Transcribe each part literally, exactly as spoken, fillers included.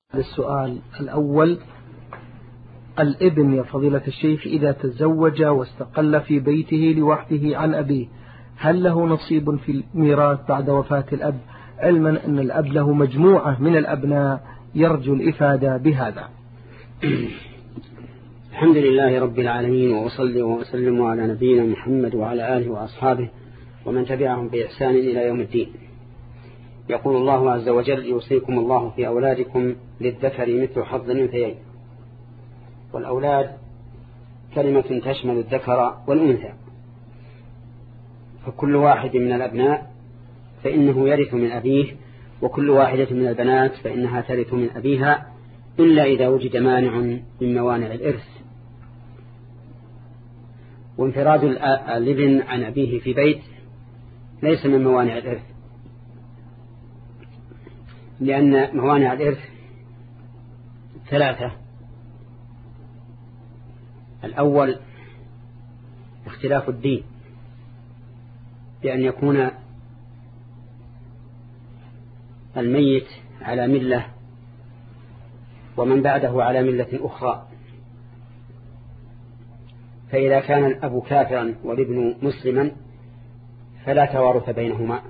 السؤال الأول: الابن يا فضيلة الشيخ إذا تزوج واستقل في بيته لوحده عن أبيه هل له نصيب في الميراث بعد وفاة الأب، علما أن الأب له مجموعة من الأبناء يرجو الإفادة بهذا؟ الحمد لله رب العالمين، وأصلي وأسلم على نبينا محمد وعلى آله وأصحابه ومن تبعهم بإحسان إلى يوم الدين. يقول الله عز وجل: يوصيكم الله في أولادكم للذكر مثل حظ الأنثيين. والأولاد كلمة تشمل الذكر والأنثى، فكل واحد من الأبناء فإنه يرث من أبيه، وكل واحدة من البنات فإنها ترث من أبيها، إلا إذا وجد مانع من موانع الإرث. وانفراد الابن عن أبيه في بيت ليس من موانع الإرث، لأن موانع الإرث ثلاثة: الأول اختلاف الدين، بأن يكون الميت على ملة ومن بعده على ملة أخرى، فإذا كان الأب كافرا والابن مسلما فلا توارث بينهما،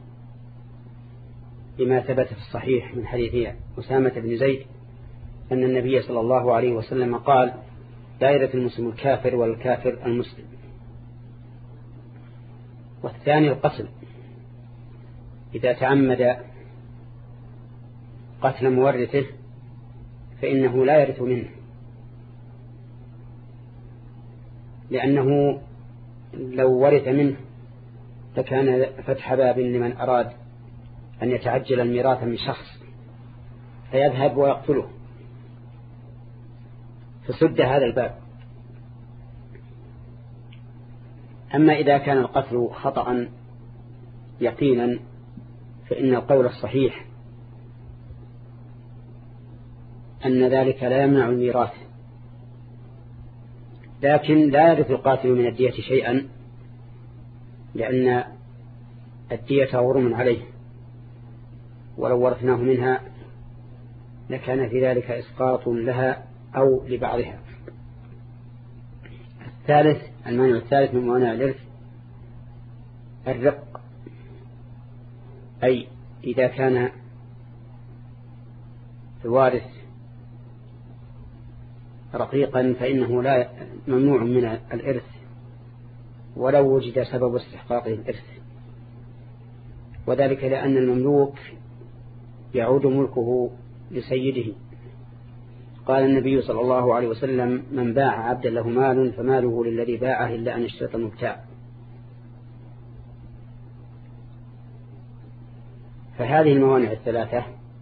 لما ثبت في الصحيح من حديث أسامة بن زيد أن النبي صلى الله عليه وسلم قال: لا يرث المسلم الكافر والكافر المسلم. والثاني القتل، إذا تعمد قتل مورثه فإنه لا يرث منه، لأنه لو ورث منه فكان فتح باب لمن أراد أن يتعجل الميراث من شخص فيذهب ويقتله، فسد هذا الباب. أما إذا كان القتل خطأ يقينا فإن القول الصحيح أن ذلك لا يمنع الميراث، لكن لا يرث القاتل من الدية شيئا، لأن الدية غرم عليه، ولو ورثناه منها لكان في ذلك إسقاط لها أو لبعضها. الثالث المانع الثالث من موانع الإرث الرق، أي إذا كان الوارث رقيقا فإنه لا ممنوع من الإرث ولو وجد سبب استحقاقه الإرث، وذلك لأن المملوك يعود ملكه لسيده. قال النبي صلى الله عليه وسلم: من باع عبدا له مال فماله للذي باعه إلا أن اشترط المبتاع. فهذه الموانع الثلاثة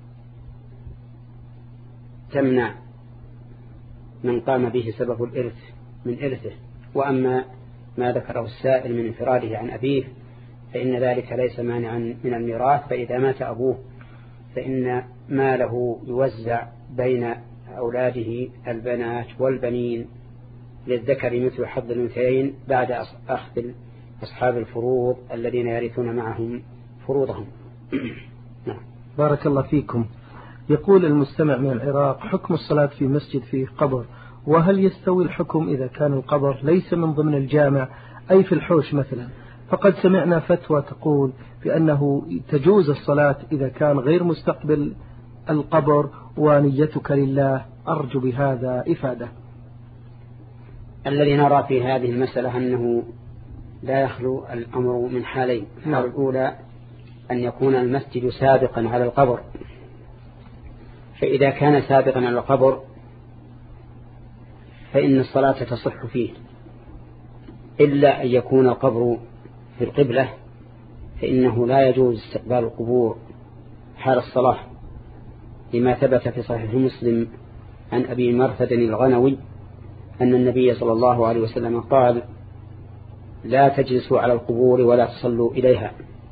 تمنع من قام به سبب الإرث من إرثه. وأما ما ذكره السائل من انفراده عن أبيه فإن ذلك ليس مانعا من الميراث، فإذا مات أبوه فإن ماله يوزع بين أولاده البنات والبنين للذكر مثل حظ الأنثيين بعد أخذ أصحاب الفروض الذين يرثون معهم فروضهم. بارك الله فيكم. يقول المستمع من العراق: حكم الصلاة في مسجد فيه قبر، وهل يستوي الحكم إذا كان القبر ليس من ضمن الجامع أي في الحوش مثلا؟ فقد سمعنا فتوى تقول بأنه تجوز الصلاة إذا كان غير مستقبل القبر ونيتك لله، أرجو بهذا إفادة. الذي نرى في هذه المسألة أنه لا يخلو الأمر من حالين. الحالة الأولى أن يكون المسجد سابقا على القبر، فإذا كان سابقا على القبر فإن الصلاة تصح فيه، إلا أن يكون القبر في القبلة فإنه لا يجوز استقبال القبور حال الصلاة، لما ثبت في صحيح مسلم عن أبي مرثد الغنوي أن النبي صلى الله عليه وسلم قال: لا تجلسوا على القبور ولا تصلوا إليها.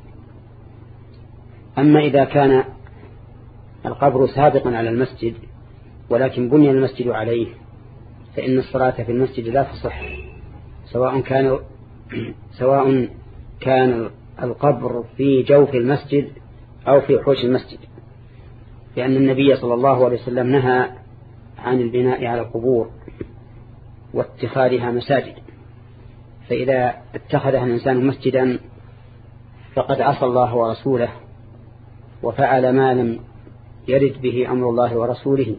أما إذا كان القبر سابقا على المسجد ولكن بني المسجد عليه فإن الصلاة في المسجد لا تصح، سواء كان سواء كان القبر في جوف المسجد أو في حوش المسجد. لأن النبي صلى الله عليه وسلم نهى عن البناء على القبور واتخاذها مساجد، فإذا اتخذها الإنسان مسجدا فقد عصى الله ورسوله وفعل ما لم يرد به أمر الله ورسوله.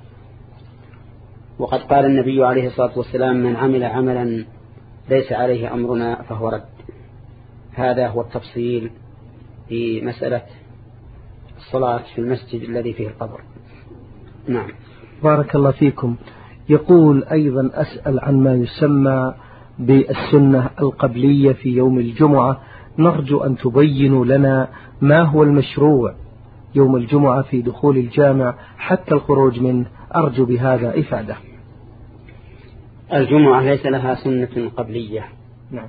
وقد قال النبي عليه الصلاة والسلام: من عمل عملا ليس عليه أمرنا فهو رد. هذا هو التفصيل في مسألة الصلاة في المسجد الذي فيه القبر. نعم. بارك الله فيكم. يقول أيضا: أسأل عن ما يسمى بالسنة القبلية في يوم الجمعة، نرجو أن تبينوا لنا ما هو المشروع يوم الجمعة في دخول الجامع حتى الخروج منه، أرجو بهذا إفادة. الجمعة ليس لها سنة قبلية. نعم.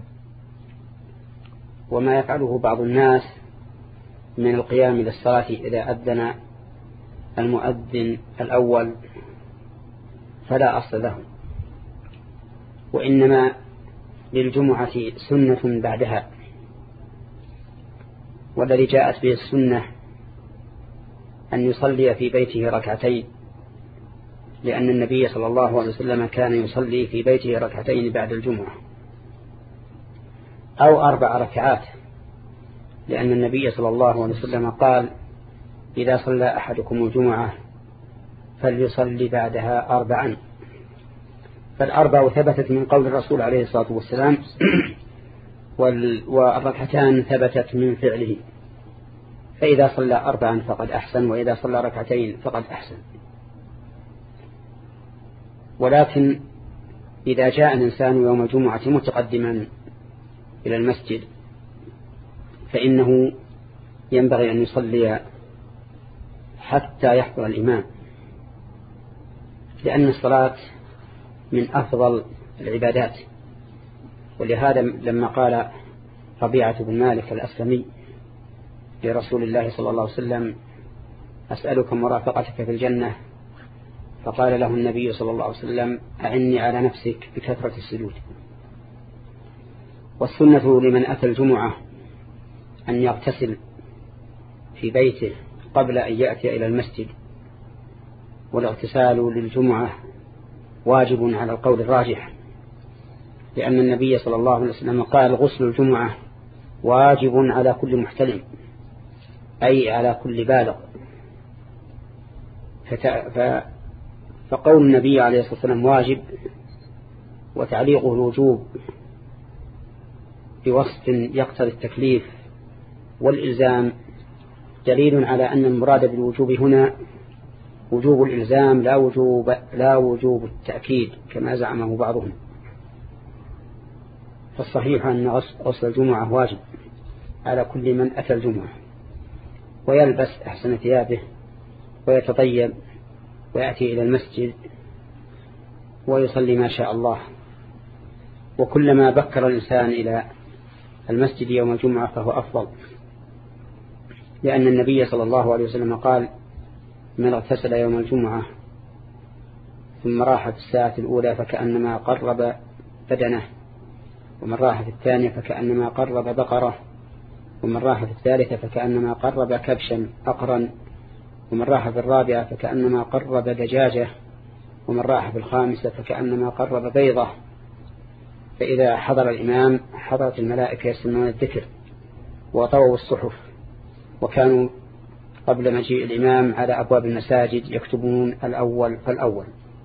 وما يفعله بعض الناس من القيام للصلاة إذا أذن المؤذن الأول فلا أصل له، وإنما للجمعة سنة بعدها، والذي جاءت به السنة أن يصلي في بيته ركعتين، لأن النبي صلى الله عليه وسلم كان يصلي في بيته ركعتين بعد الجمعة، أو أربع ركعات، لأن النبي صلى الله عليه وسلم قال: إذا صلى أحدكم الجمعة فليصلي بعدها أربعا. فالأربع ثبتت من قول الرسول عليه الصلاة والسلام، والركعتان ثبتت من فعله، فإذا صلى أربعا فقد أحسن، وإذا صلى ركعتين فقد أحسن. ولكن إذا جاء الإنسان يوم الجمعة متقدما إلى المسجد فإنه ينبغي أن يصلي حتى يحضر الإمام، لأن الصلاة من أفضل العبادات. ولهذا لما قال ربيعة بن مالك الأسلمي لرسول الله صلى الله عليه وسلم: أسألك مرافقتك في الجنة، فقال له النبي صلى الله عليه وسلم: أعني على نفسك بكثرة السجود. والسنة لمن أتى الجمعة أن يغتسل في بيته قبل أن يأتي إلى المسجد، والاغتسال للجمعة واجب على القول الراجح، لأن النبي صلى الله عليه وسلم قال: غسل الجمعة واجب على كل محتلم، أي على كل بالغ. فقول النبي عليه الصلاة والسلام واجب وتعليقه الوجوب بوصف يقتضي التكليف والإلزام دليل على أن المراد بالوجوب هنا وجوب الإلزام لا وجوب, لا وجوب التأكيد كما زعمه بعضهم. فالصحيح أن غسل الجمعة واجب على كل من أتى الجمعة، ويلبس أحسن ثيابه ويتطيب ويأتي إلى المسجد ويصلي ما شاء الله. وكلما بكر الإنسان إلى المسجد يوم الجمعة فهو أفضل، لأن النبي صلى الله عليه وسلم قال: من اغتسل يوم الجمعة ثم راح في الساعة الأولى فكأنما قرب بدنه، ومن راح في الثانية فكأنما قرب بقرة، ومن راح في الثالثة فكأنما قرب كبشا أقرا، ومن راح في الرابعة فكأنما قرب دجاجة، ومن راح في الخامسة فكأنما قرب بيضة. فإذا حضر الإمام حضرت الملائكة يسمعون الذكر وطووا الصحف، وكانوا قبل مجيء الإمام على أبواب المساجد يكتبون الأول فالأول.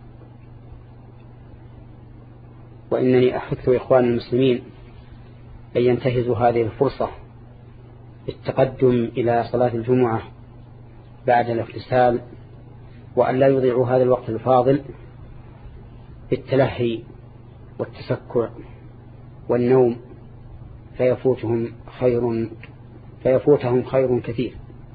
وإنني أحث إخوان المسلمين أن ينتهزوا هذه الفرصة بالتقدم إلى صلاة الجمعة بعد الاغتسال، وأن لا يضيعوا هذا الوقت الفاضل بالتلهي والتسكع والنوم، فيفوتهم خير فيفوتهم خير كثير.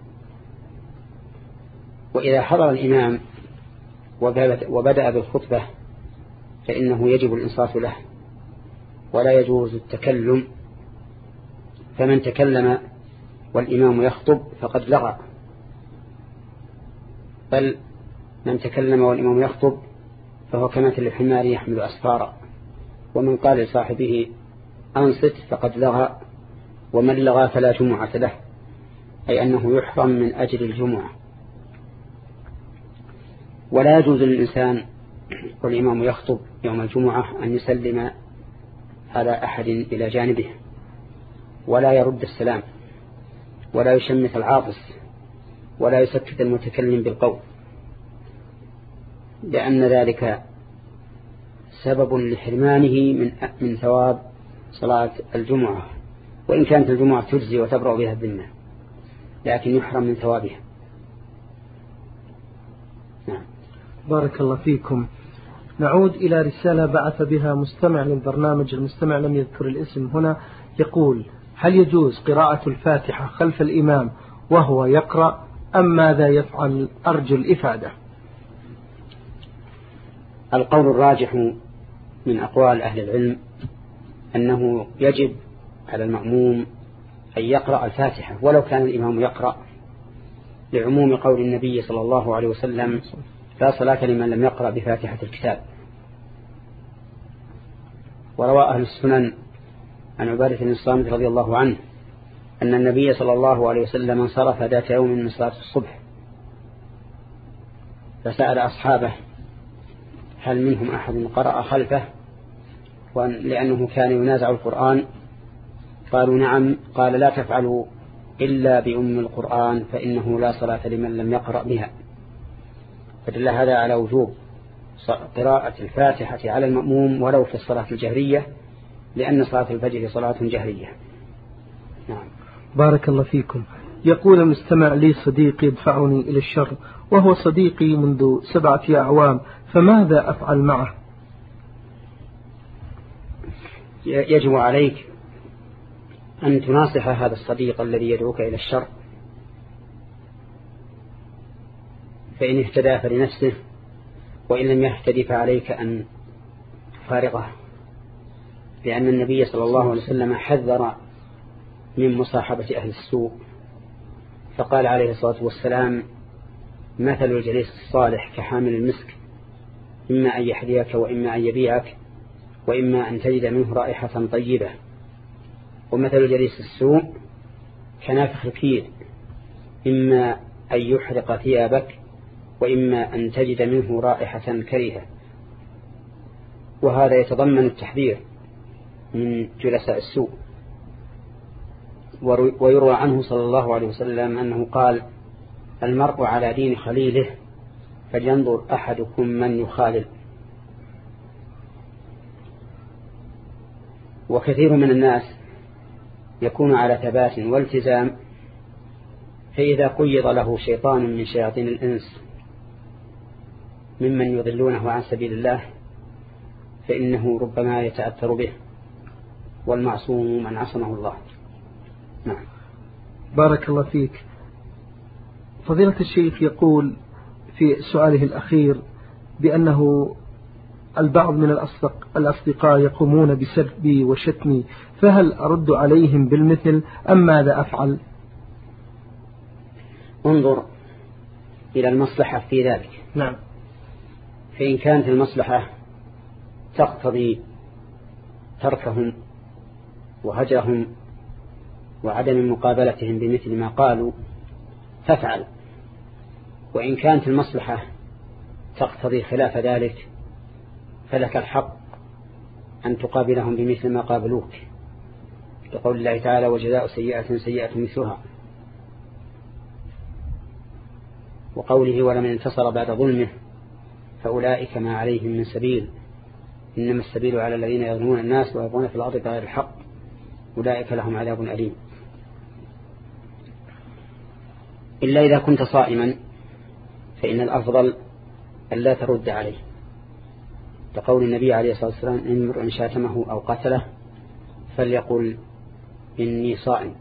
وإذا حضر الإمام وبدأ بالخطبة فإنه يجب الإنصات له ولا يجوز التكلم، فمن تكلم والإمام يخطب فقد لغى، بل من تكلم والإمام يخطب فهو كمثل الحمار يحمل أسفارا، ومن قال لصاحبه أنصت فقد لغى، ومن لغى فلا جمعة له، أي أنه يحرم من أجل الجمعة. ولا يجوز للإنسان والإمام يخطب يوم الجمعة أن يسلم على أحد إلى جانبه، ولا يرد السلام، ولا يشمت العاطس، ولا يسكت المتكلم بالقول، لأن ذلك سبب لحرمانه من من ثواب صلاة الجمعة، وإن كانت الجمعة تجزي وتبرأ بها الذمة، لكن يحرم من ثوابها. نعم. بارك الله فيكم. نعود إلى رسالة بعث بها مستمع للبرنامج، المستمع لم يذكر الاسم هنا، يقول: هل يجوز قراءة الفاتحة خلف الإمام وهو يقرأ أم ماذا يفعل؟ أرجو الإفادة. القول الراجح من أقوال أهل العلم أنه يجب على المأموم أن يقرأ الفاتحة ولو كان الإمام يقرأ، لعموم قول النبي صلى الله عليه وسلم: لا صلاة لمن لم يقرأ بفاتحة الكتاب. وروى أهل السنن عن عبادة بن الصامت رضي الله عنه أن النبي صلى الله عليه وسلم انصرف ذات يوم من صلاة الصبح فسأل أصحابه هل منهم أحد قرأ خلفه، لأنه كان ينازع القرآن، قالوا نعم. قال: لا تفعلوا إلا بأم القرآن فإنه لا صلاة لمن لم يقرأ بها. فدل هذا على وجوب قراءة الفاتحة على المأموم ولو في الصلاة الجهرية، لأن صلاة الفجر صلاة جهرية. نعم. بارك الله فيكم. يقول المستمع: لي صديق يدفعني إلى الشر وهو صديقي منذ سبعة أعوام، فماذا أفعل معه؟ يجب عليك أن تناصح هذا الصديق الذي يدعوك إلى الشر، فإن اهتدى فلنفسه، وإن لم يهتدي فعليك أن تفارقه، لأن النبي صلى الله عليه وسلم حذر من مصاحبة أهل السوء، فقال عليه الصلاة والسلام: مثل الجليس الصالح كحامل المسك، إما أن يحذيك وإما أن يبيعك وإما أن تجد منه رائحة طيبة، ومثل الجليس السوء كنافخ الكير، إما أن يحرق ثيابك وإما أن تجد منه رائحة كريهة. وهذا يتضمن التحذير من جلساء السوء. ويروى عنه صلى الله عليه وسلم أنه قال: المرء على دين خليله فلينظر أحدكم من يخالل. وكثير من الناس يكون على ثبات والتزام، فإذا قيض له شيطان من شياطين الإنس ممن يضلونه عن سبيل الله فإنه ربما يتأثر به، والمعصوم من عصمه الله. نعم. بارك الله فيك. فضيلة الشيخ يقول في سؤاله الأخير بأنه البعض من الأصدقاء يقومون بسبي وشتمي، فهل أرد عليهم بالمثل أم ماذا أفعل؟ انظر إلى المصلحة في ذلك. نعم. فإن كانت المصلحة تقتضي تركهم وهجرهم وعدم مقابلتهم بمثل ما قالوا فافعل، وإن كانت المصلحة تقتضي خلاف ذلك فلك الحق أن تقابلهم بمثل ما قابلوك، لقول الله تعالى: وجزاء سيئة سيئة مثلها، وقوله: ولمن انتصر بعد ظلمه فأولئك ما عليهم من سبيل إنما السبيل على الذين يظلمون الناس ويبغون في الأرض بغير الحق أولئك لهم عذاب أليم. إلا إذا كنت صائما فإن الأفضل ألا ترد عليه، لقول النبي عليه الصلاة والسلام: إن امرؤ شاتمه أو قتله فليقل إني صائم.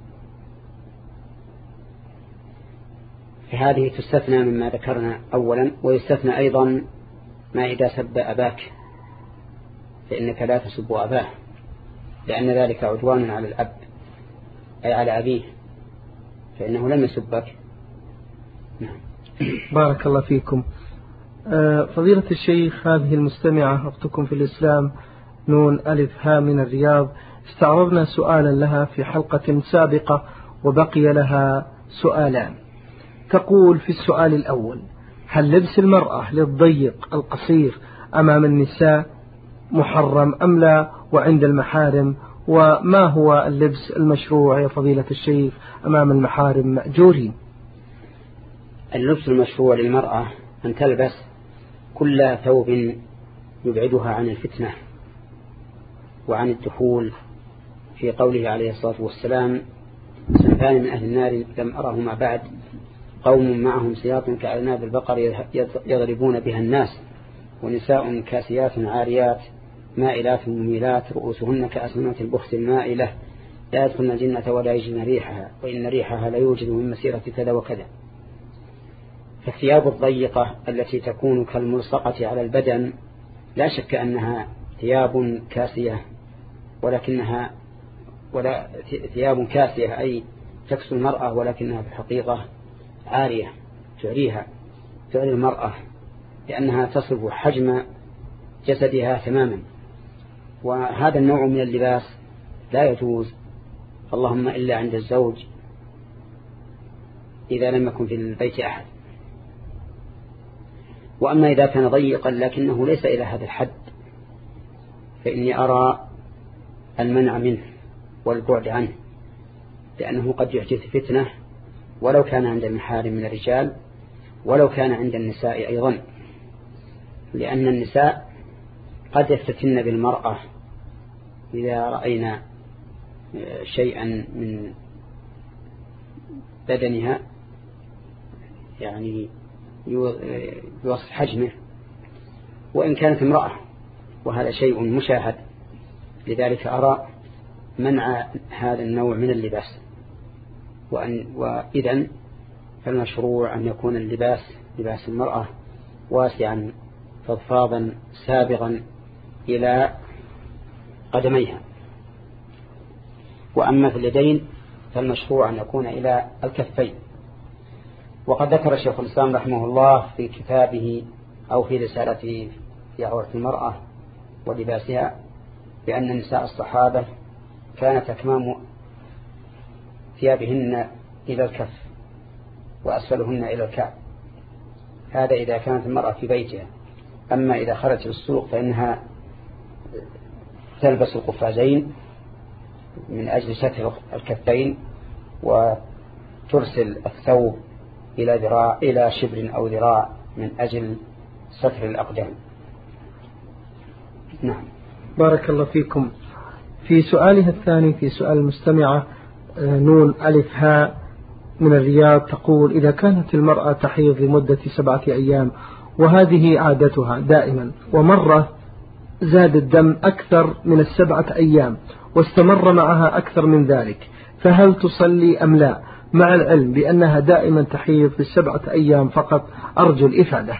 فهذه تستثنى مما ذكرنا أولا، ويستثنى أيضا ما إذا سب أباك فإنك لا تسب أباه، لأن ذلك عدوان على الأب أي على أبيه، فإنه لم يسبك. نعم. بارك الله فيكم. فضيلة الشيخ، هذه المستمعة أختكم في الإسلام نون ألف ها من الرياض استعرضنا سؤالا لها في حلقة سابقة وبقي لها سؤالان. تقول في السؤال الأول: هل لبس المرأة للضيق القصير أمام النساء محرم أم لا وعند المحارم؟ وما هو اللبس المشروع يا فضيلة الشيخ أمام المحارم مأجورين؟ اللبس المشروع للمرأة أن تلبس كل ثوب يبعدها عن الفتنة وعن الدخول، في قوله عليه الصلاة والسلام: صنفان من أهل النار لم أرهما بعد، قوم معهم سياط كأعناب البقر يضربون بها الناس، ونساء كاسيات عاريات مائلات مميلات رؤوسهن كأسنمة البخت المائلة لا يدخلن الجنة ولا يجدن ريحها وإن ريحها لا يوجد من مسيرة كذا وكذا. فالثياب الضيقة التي تكون كالملصقة على البدن لا شك أنها ثياب كاسية، ولكنها ولا ثياب كاسية أي تكسو المرأة، ولكنها في الحقيقة عارية تعريها تعري المرأة، لأنها تصف حجم جسدها تماما. وهذا النوع من اللباس لا يجوز، اللهم إلا عند الزوج إذا لم يكن في البيت أحد. وأما إذا كان ضيقا لكنه ليس إلى هذا الحد فإني أرى المنع منه والبعد عنه، لأنه قد يحدث فتنة ولو كان عند المحارم من الرجال ولو كان عند النساء أيضا، لأن النساء قد يفتتن بالمرأة إذا رأينا شيئا من بدنها يعني يوصف حجمه وإن كانت امرأة، وهذا شيء مشاهد. لذلك أرى منع هذا النوع من اللباس. وأن وإذن فالمشروع أن يكون اللباس لباس المرأة واسعا فضفاضا سابغا إلى قدميها. وأما في اليدين فالمشروع أن يكون إلى الكفين. وقد ذكر شيخ الإسلام رحمه الله في كتابه أو في رسالته في عورة المرأة ولباسها بأن نساء الصحابة كانت أكمام ثيابهن إلى الكف وأسفلهن إلى الكعب. هذا إذا كانت المرأة في بيتها. أما إذا خرجت للسوق فإنها تلبس القفازين من أجل ستر الكفين وترسل الثوب إلى ذراع إلى شبر أو ذراع من أجل ستر الأقدام. نعم. بارك الله فيكم. في سؤالها الثاني في سؤال المستمعة نون ألف هاء من الرياض تقول: إذا كانت المرأة تحيض لمدة سبعة أيام وهذه عادتها دائما ومرة زاد الدم أكثر من السبعة أيام واستمر معها أكثر من ذلك، فهل تصلي أم لا، مع العلم بأنها دائما تحيض في السبعة أيام فقط؟ أرجو الإفادة.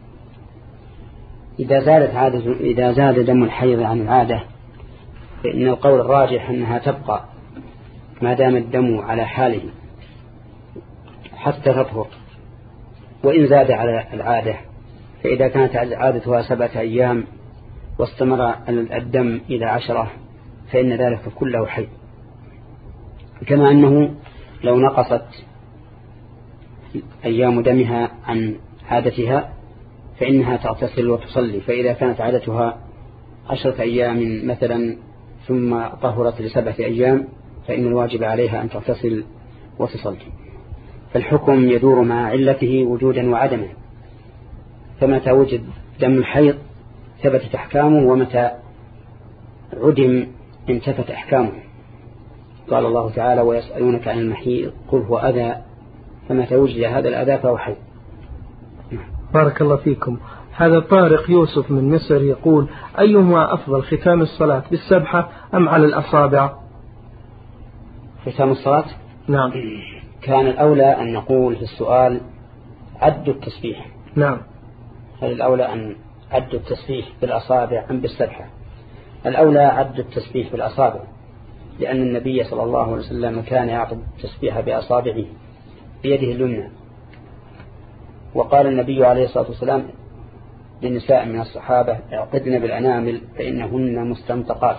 إذا زادت عادة إذا زاد دم الحيض عن العادة فإن القول الراجح أنها تبقى ما دام الدم على حاله حتى تطهر. وإن زاد على العادة فإذا كانت عادتها سبعة أيام واستمر الدم إلى عشرة فإن ذلك كله حيض. كما أنه لو نقصت أيام دمها عن عادتها فإنها تغتسل وتصلي. فإذا كانت عادتها عشرة أيام مثلا ثم طهرت لسبعة أيام فإن الواجب عليها أن تغتسل وتصلي. فالحكم يدور مع علته وجودا وعدما، فمتى وجد دم الحيض ثبتت أحكامه ومتى عدم انتفت أحكامه. قال الله تعالى: ويسألونك عن المحيض قل هو أذى فمتى وجد هذا الأذى فهو حيض. بارك الله فيكم. هذا طارق يوسف من مصر يقول: أيهما أفضل، ختام الصلاة بالسبحة أم على الأصابع؟ ختام الصلاة نعم. كان الأولى أن نقول في السؤال عد التسبيح. نعم. هل الأولى أن عد التسبيح بالأصابع أم بالسبحة؟ الأولى عد التسبيح بالأصابع، لأن النبي صلى الله عليه وسلم كان يعقد التسبيح بأصابعه بيده اليمنى. وقال النبي عليه الصلاة والسلام للنساء من الصحابة: اعقدن بالأنامل فإنهن مستنطقات.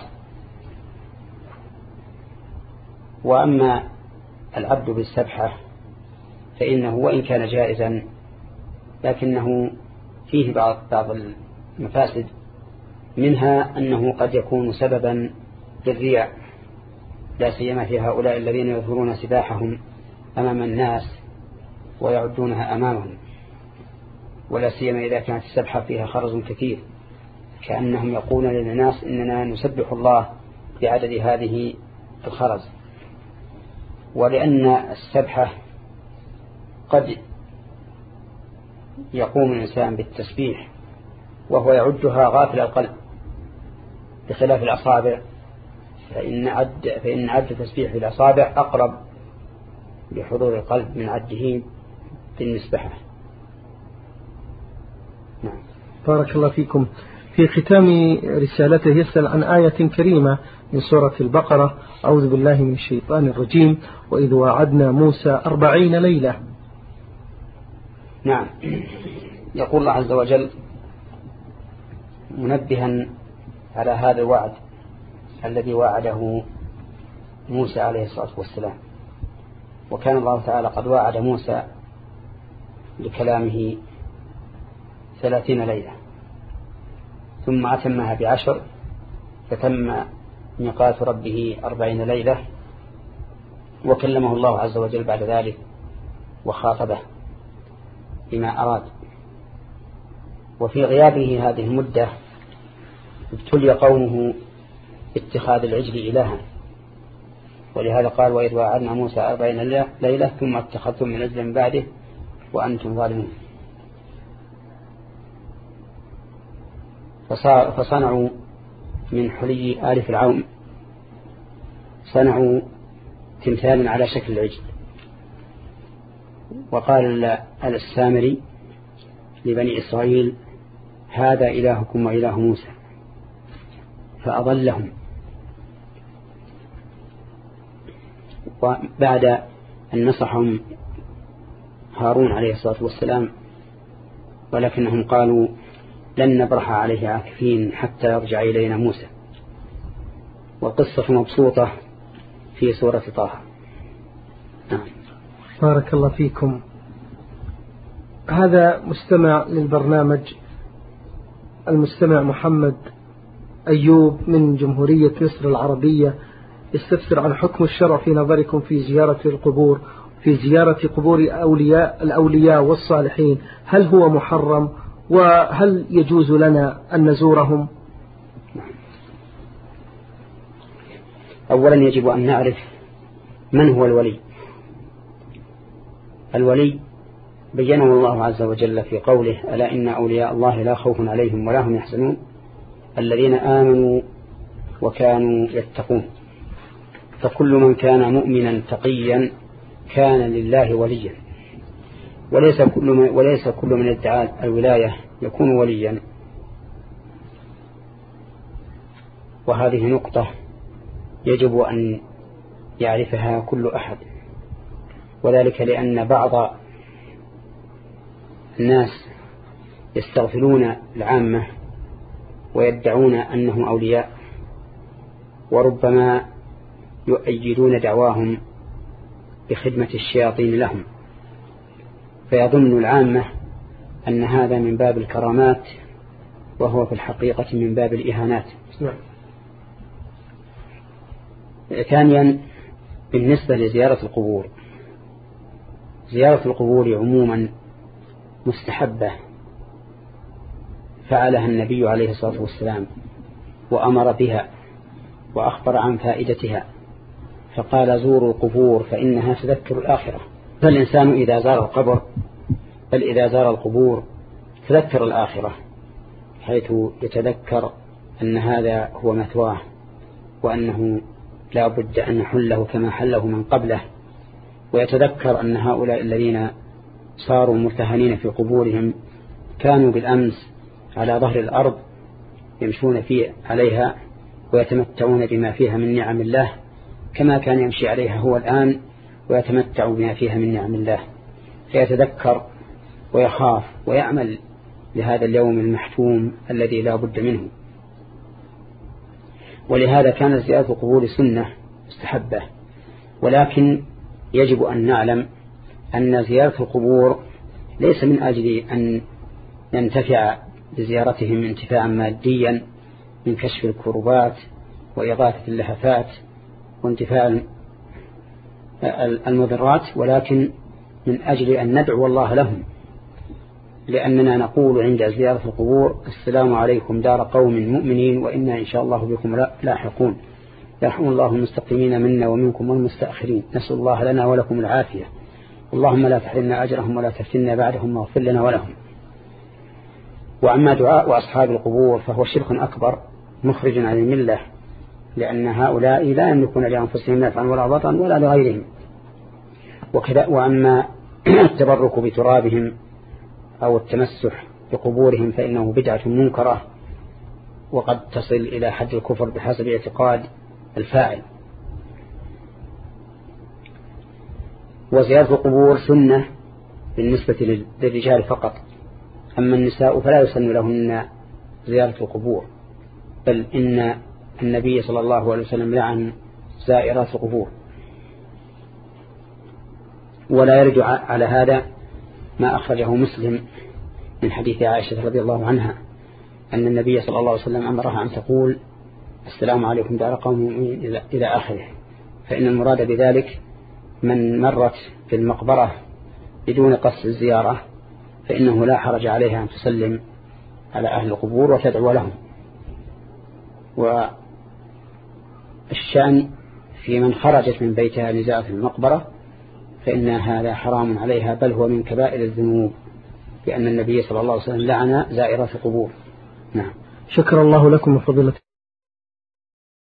وأما العبد بالسبحة فإنه وإن كان جائزا لكنه فيه بعض بعض المفاسد، منها أنه قد يكون سببا للرياء، لا سيما في هؤلاء الذين يظهرون سباحهم أمام الناس ويعدونها أمامهم، ولا سيما إذا كانت السبحة فيها خرز كثير، كأنهم يقولون للناس إننا نسبح الله بعدد هذه الخرز. ولأن السبحة قد يقوم الإنسان بالتسبيح وهو يعدها غافل القلب، بخلاف الأصابع، فإن عد, فإن عد تسبيح في الأصابع أقرب بحضور القلب من عده بالنسبة. نعم. بارك الله فيكم. في ختام رسالته يسأل عن آية كريمة من سورة البقرة: أعوذ بالله من الشيطان الرجيم، وإذ وعدنا موسى أربعين ليلة. نعم. يقول الله عز وجل منبها على هذا الوعد الذي وعده موسى عليه الصلاة والسلام، وكان الله تعالى قد وعد موسى لكلامه ثلاثين ليلة ثم أتمها بعشر، فتم ميقات ربه أربعين ليلة، وكلمه الله عز وجل بعد ذلك وخاطبه بما أراد. وفي غيابه هذه المدة ابتلي قومه اتخاذ العجل إلها، ولهذا قال: وإذ وعدنا موسى أربعين ليلة ثم اتخذتم من عجل من بعده وأنتم ظالمون. فصنعوا من حلي آل فرعون، صنعوا تمثالا على شكل العجل. وقال السامري لبني إسرائيل: هذا إلهكم وإله موسى، فأضلهم. وبعد أن نصحهم هارون عليه الصلاة والسلام، ولكنهم قالوا: لن نبرح عليه عاكفين حتى يرجع إلينا موسى. والقصة مبسوطة في سورة طه. نعم. بارك الله فيكم. هذا مستمع للبرنامج، المستمع محمد أيوب من جمهورية مصر العربية، يستفسر عن حكم الشرع في نظركم في زيارة القبور، في زيارة قبور أولياء الأولياء والصالحين، هل هو محرم؟ وهل يجوز لنا أن نزورهم؟ أولا يجب أن نعرف من هو الولي. الولي بينه الله عز وجل في قوله: ألا إن أولياء الله لا خوف عليهم ولا هم يحزنون الذين آمنوا وكانوا يتقون. فكل من كان مؤمنا تقيا كان لله وليا، وليس كل من, وليس كل من ادعى الولاية يكون وليا. وهذه نقطة يجب أن يعرفها كل أحد، وذلك لأن بعض الناس يستغفلون العامة ويدعون أنهم أولياء، وربما يؤيدون دعواهم بخدمة الشياطين لهم، فيظن العامة أن هذا من باب الكرامات، وهو في الحقيقة من باب الإهانات. ثانيا، بالنسبة لزيارة القبور، زيارة القبور عموما مستحبة، فعلها النبي عليه الصلاة والسلام وأمر بها وأخبر عن فائدتها، فقال: زوروا القبور فإنها تذكر الآخرة. فالإنسان إذا زار القبر بل إذا زار القبور تذكر الآخرة، حيث يتذكر أن هذا هو مثواه، وأنه لا بد أن يحله كما حله من قبله، ويتذكر أن هؤلاء الذين صاروا مرتهنين في قبورهم كانوا بالأمس على ظهر الأرض يمشون في عليها ويتمتعون بما فيها من نعم الله، كما كان يمشي عليها هو الآن ويتمتع بما فيها من نعم الله، فيتذكر ويخاف ويعمل لهذا اليوم المحتوم الذي لا بد منه. ولهذا كانت زيارة القبور سنة مستحبة، ولكن يجب أن نعلم أن زيارة القبور ليس من أجل أن ينتفع بزيارتهم انتفاعا ماديا من كشف الكربات وإغاثة اللهفات وانتفاع المضرات، ولكن من أجل أن ندعو الله لهم، لأننا نقول عند زيارة القبور: السلام عليكم دار قوم مؤمنين وإنا إن شاء الله بكم لاحقون، يرحم الله المستقيمين منا ومنكم والمستأخرين، نسأل الله لنا ولكم العافية، اللهم لا تحرمنا أجرهم ولا تفتنا بعدهم واغفر لنا ولهم. وأما دعاء أصحاب القبور فهو شرك أكبر مخرج عن الملة، لأن هؤلاء لا يملكون لأنفسهم نفعا ولا ضرا ولا لغيرهم. وكذا وأما التبرك بترابهم أو التمسح بقبورهم فإنه بدعة منكرة، وقد تصل إلى حد الكفر بحسب اعتقاد الفاعل. وزيارة القبور سنة بالنسبة للرجال فقط، أما النساء فلا يسن لهن زيارة القبور، بل إن النبي صلى الله عليه وسلم لعن زائرات القبور. ولا يرد على هذا ما أخرجه مسلم من حديث عائشة رضي الله عنها أن النبي صلى الله عليه وسلم أمرها أن تقول: السلام عليكم دار قوم مؤمنين إلى آخره، فإن المراد بذلك من مرت في المقبرة بدون قصد الزيارة فإنه لا حرج عليها أن تسلم على أهل القبور وتدعو لهم. والشأن في من خرجت من بيتها لزيارة المقبرة فإن هذا حرام عليها، بل هو من كبائر الذنوب، لأن النبي صلى الله عليه وسلم لعن زائرات القبور. نعم. شكر الله لكم وفضيلة